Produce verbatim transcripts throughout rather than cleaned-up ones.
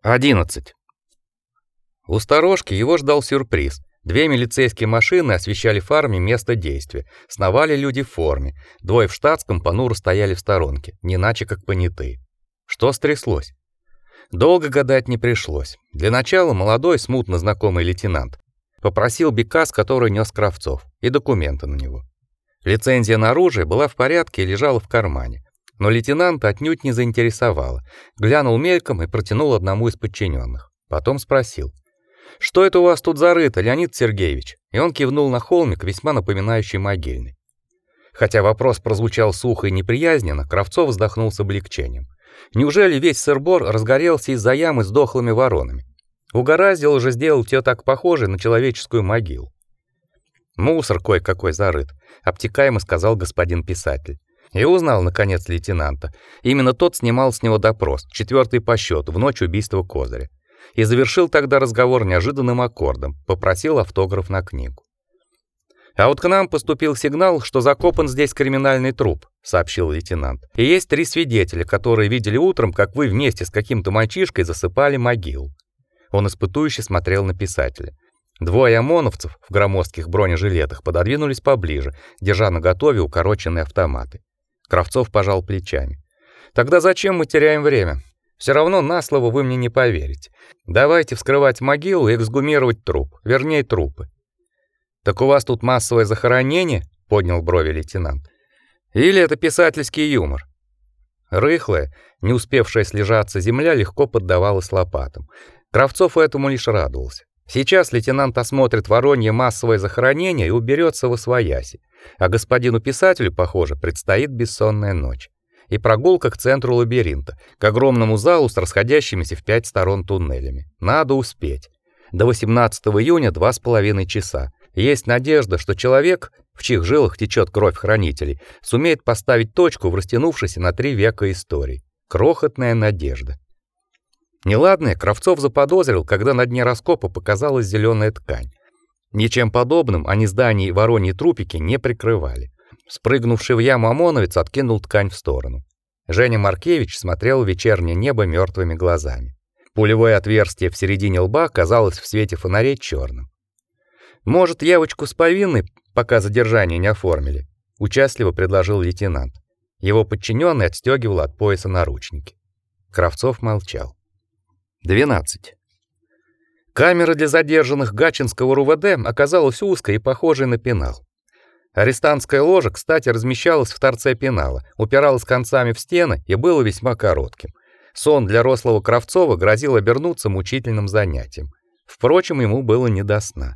одиннадцать. У сторожки его ждал сюрприз. Две милицейские машины освещали фарами место действия. Сновали люди в форме. Двое в штатском понуро стояли в сторонке, не иначе как понятые. Что стряслось? Долго гадать не пришлось. Для начала молодой, смутно знакомый лейтенант попросил бекас, который нёс Кравцов, и документы на него. Лицензия на оружие была в порядке и лежала в кармане. Но лейтенанта отнюдь не заинтересовало. Глянул мельком и протянул одному из подчиненных. Потом спросил: «Что это у вас тут зарыто, Леонид Сергеевич?» И он кивнул на холмик, весьма напоминающий могильный. Хотя вопрос прозвучал сухо и неприязненно, Кравцов вздохнул с облегчением. Неужели весь сыр-бор разгорелся из-за ямы с дохлыми воронами? Угораздило же сделать её так похожей на человеческую могилу. «Мусор кое-какой зарыт», — обтекаемо сказал господин писатель. И узнал, наконец, лейтенанта. Именно тот снимал с него допрос, четвёртый по счёту, в ночь убийства Козыря. И завершил тогда разговор неожиданным аккордом, попросил автограф на книгу. «А вот к нам поступил сигнал, что закопан здесь криминальный труп», — сообщил лейтенант. «И есть три свидетеля, которые видели утром, как вы вместе с каким-то мальчишкой засыпали могилу». Он испытующе смотрел на писателя. Двое ОМОНовцев в громоздких бронежилетах пододвинулись поближе, держа наготове укороченные автоматы. Кравцов пожал плечами. «Тогда зачем мы теряем время? Все равно на слово вы мне не поверите. Давайте вскрывать могилу и эксгумировать труп, вернее, трупы». «Так у вас тут массовое захоронение?» — поднял брови лейтенант. «Или это писательский юмор?» Рыхлая, не успевшая слежаться земля легко поддавалась лопатам. Кравцов этому лишь радовался. Сейчас лейтенант осмотрит воронье массовое захоронение и уберется восвояси, а господину писателю, похоже, предстоит бессонная ночь и прогулка к центру лабиринта, к огромному залу с расходящимися в пять сторон туннелями. Надо успеть. До восемнадцатого июня два с половиной часа. Есть надежда, что человек, в чьих жилах течет кровь хранителей, сумеет поставить точку в растянувшейся на три века истории. Крохотная надежда. Неладное Кравцов заподозрил, когда на дне раскопа показалась зеленая ткань. Ничем подобным они здания и вороньи трупики не прикрывали. Спрыгнувший в яму ОМОНовец откинул ткань в сторону. Женя Маркевич смотрел в вечернее небо мертвыми глазами. Пулевое отверстие в середине лба казалось в свете фонарей черным. «Может, явочку с повинной, пока задержание не оформили?» — участливо предложил лейтенант. Его подчиненный отстегивал от пояса наручники. Кравцов молчал. двенадцать. Камера для задержанных Гатчинского РУВД оказалась узкой и похожей на пенал. Арестантская ложа, кстати, размещалась в торце пенала, упиралась концами в стены и было весьма коротким. Сон для рослого Кравцова грозил обернуться мучительным занятием. Впрочем, ему было не до сна.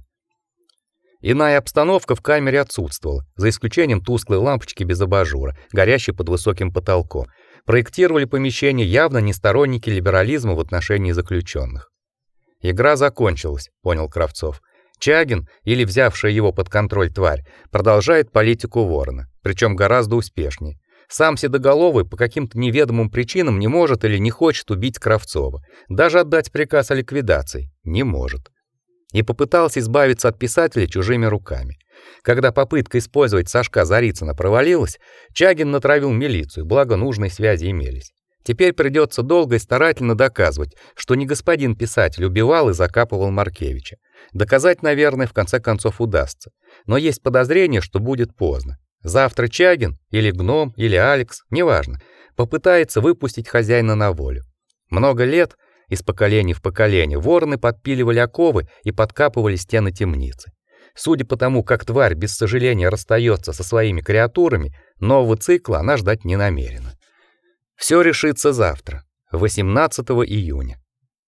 Иная обстановка в камере отсутствовала, за исключением тусклой лампочки без абажура, горящей под высоким потолком. Проектировали помещение явно не сторонники либерализма в отношении заключенных. Игра закончилась, понял Кравцов. Чагин, или взявшая его под контроль тварь, продолжает политику Ворона, причем гораздо успешнее. Сам Седоголовый по каким-то неведомым причинам не может или не хочет убить Кравцова, даже отдать приказ о ликвидации не может. И попытался избавиться от писателя чужими руками. Когда попытка использовать Сашка Зарицына провалилась, Чагин натравил милицию, благо нужные связи имелись. Теперь придется долго и старательно доказывать, что не господин писатель убивал и закапывал Маркевича. Доказать, наверное, в конце концов удастся, но есть подозрение, что будет поздно. Завтра Чагин, или Гном, или Алекс, неважно, попытается выпустить хозяина на волю. Много лет, из поколения в поколение, вороны подпиливали оковы и подкапывали стены темницы. Судя по тому, как тварь без сожаления расстается со своими креатурами, нового цикла она ждать не намерена. Все решится завтра, восемнадцатого июня.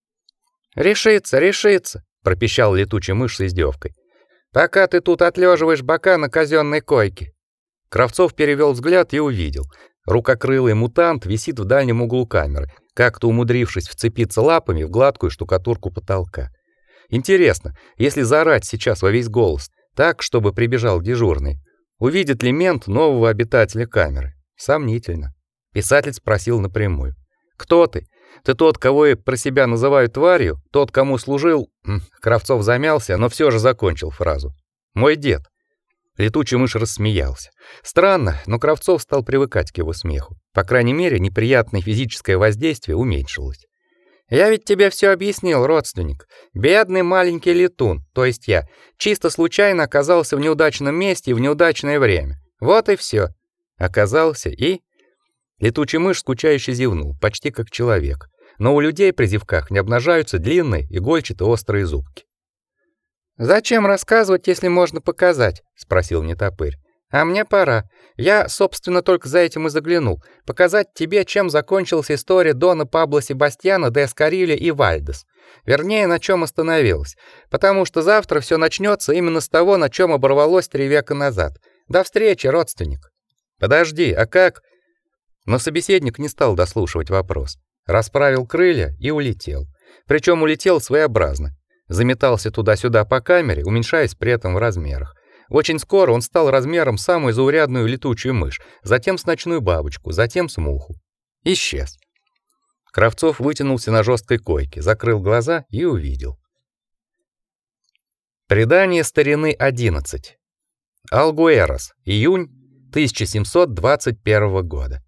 «Решится, решится», — пропищал летучий мышь с издевкой. «Пока ты тут отлеживаешь бока на казенной койке». Кравцов перевел взгляд и увидел. Рукокрылый мутант висит в дальнем углу камеры, как-то умудрившись вцепиться лапами в гладкую штукатурку потолка. Интересно, если заорать сейчас во весь голос, так, чтобы прибежал дежурный, увидит ли мент нового обитателя камеры? Сомнительно. Писатель спросил напрямую: «Кто ты? Ты тот, кого я про себя называю тварью? Тот, кому служил...» Кравцов замялся, но все же закончил фразу. «Мой дед». Летучий мышь рассмеялся. Странно, но Кравцов стал привыкать к его смеху. По крайней мере, неприятное физическое воздействие уменьшилось. Я ведь тебе все объяснил, родственник. Бедный маленький летун, то есть я, чисто случайно оказался в неудачном месте и в неудачное время. Вот и все. Оказался и Летучий мышь скучающе зевнул, почти как человек. Но у людей при зевках не обнажаются длинные, игольчато-острые зубки. «Зачем рассказывать, если можно показать?» — спросил Нетопырь. «А мне пора. Я, собственно, только за этим и заглянул. Показать тебе, чем закончилась история Дона Пабло Себастьяна де Эскарилья и Вальдес. Вернее, на чем остановилась. Потому что завтра все начнется именно с того, на чем оборвалось три века назад. До встречи, родственник». «Подожди, а как?» Но собеседник не стал дослушивать вопрос. Расправил крылья и улетел. Причем улетел своеобразно. Заметался туда-сюда по камере, уменьшаясь при этом в размерах. Очень скоро он стал размером самую заурядную летучую мышь, затем с ночную бабочку, затем с муху. Исчез. Кравцов вытянулся на жесткой койке, закрыл глаза и увидел. Предание старины одиннадцать. Algueros. Июнь тысяча семьсот двадцать первого года.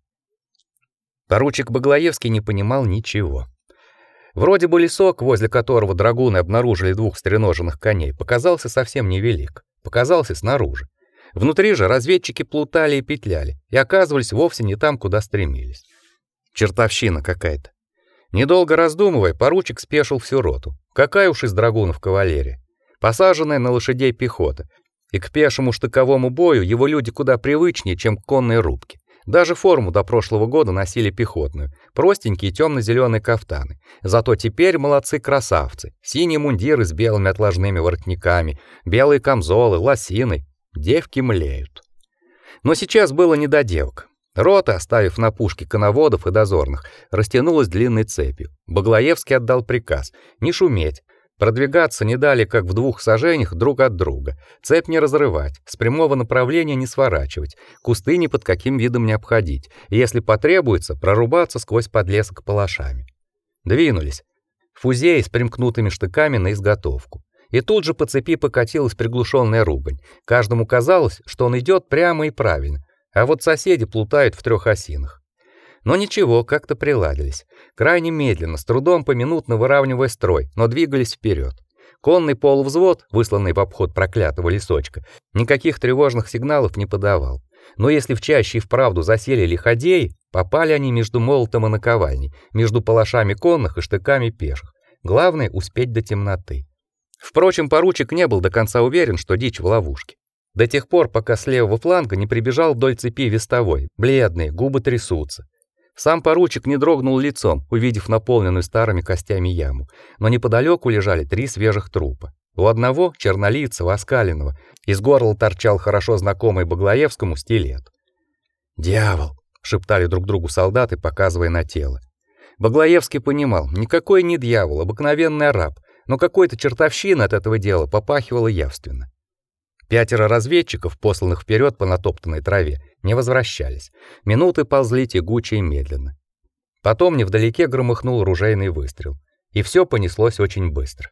Поручик Баглаевский не понимал ничего. Вроде бы лесок, возле которого драгуны обнаружили двух стреноженных коней, показался совсем невелик. Показался снаружи. Внутри же разведчики плутали и петляли, и оказывались вовсе не там, куда стремились. Чертовщина какая-то. Недолго раздумывая, поручик спешил всю роту. Какая уж из драгунов кавалерия. Посаженная на лошадей пехота. И к пешему штыковому бою его люди куда привычнее, чем к конной рубке. Даже форму до прошлого года носили пехотную, простенькие темно-зеленые кафтаны. Зато теперь молодцы-красавцы. Синие мундиры с белыми отложными воротниками, белые камзолы, лосины. Девки млеют. Но сейчас было не до девок. Рота, оставив на пушке коноводов и дозорных, растянулась длинной цепью. Баглаевский отдал приказ не шуметь, продвигаться не дали, как в двух саженях друг от друга, цепь не разрывать, с прямого направления не сворачивать, кусты ни под каким видом не обходить, и если потребуется, прорубаться сквозь подлесок палашами. Двинулись. Фузеи с примкнутыми штыками на изготовку. И тут же по цепи покатилась приглушенная ругань. Каждому казалось, что он идет прямо и правильно, а вот соседи плутают в трех осинах. Но ничего, как-то приладились. Крайне медленно, с трудом поминутно выравнивая строй, но двигались вперед. Конный полувзвод, высланный в обход проклятого лесочка, никаких тревожных сигналов не подавал. Но если в чаще и вправду засели лиходеи, попали они между молотом и наковальней, между палашами конных и штыками пеших. Главное — успеть до темноты. Впрочем, поручик не был до конца уверен, что дичь в ловушке. До тех пор, пока с левого фланга не прибежал вдоль цепи вестовой, бледный, губы трясутся. Сам поручик не дрогнул лицом, увидев наполненную старыми костями яму, но неподалеку лежали три свежих трупа. У одного, чернолицего, оскаленного, из горла торчал хорошо знакомый Баглаевскому стилет. «Дьявол!» — шептали друг другу солдаты, показывая на тело. Баглаевский понимал, никакой не дьявол, обыкновенный араб, но какой-то чертовщина от этого дела попахивала явственно. Пятеро разведчиков, посланных вперед по натоптанной траве, не возвращались. Минуты ползли тягуче и медленно. Потом невдалеке громыхнул ружейный выстрел, и все понеслось очень быстро.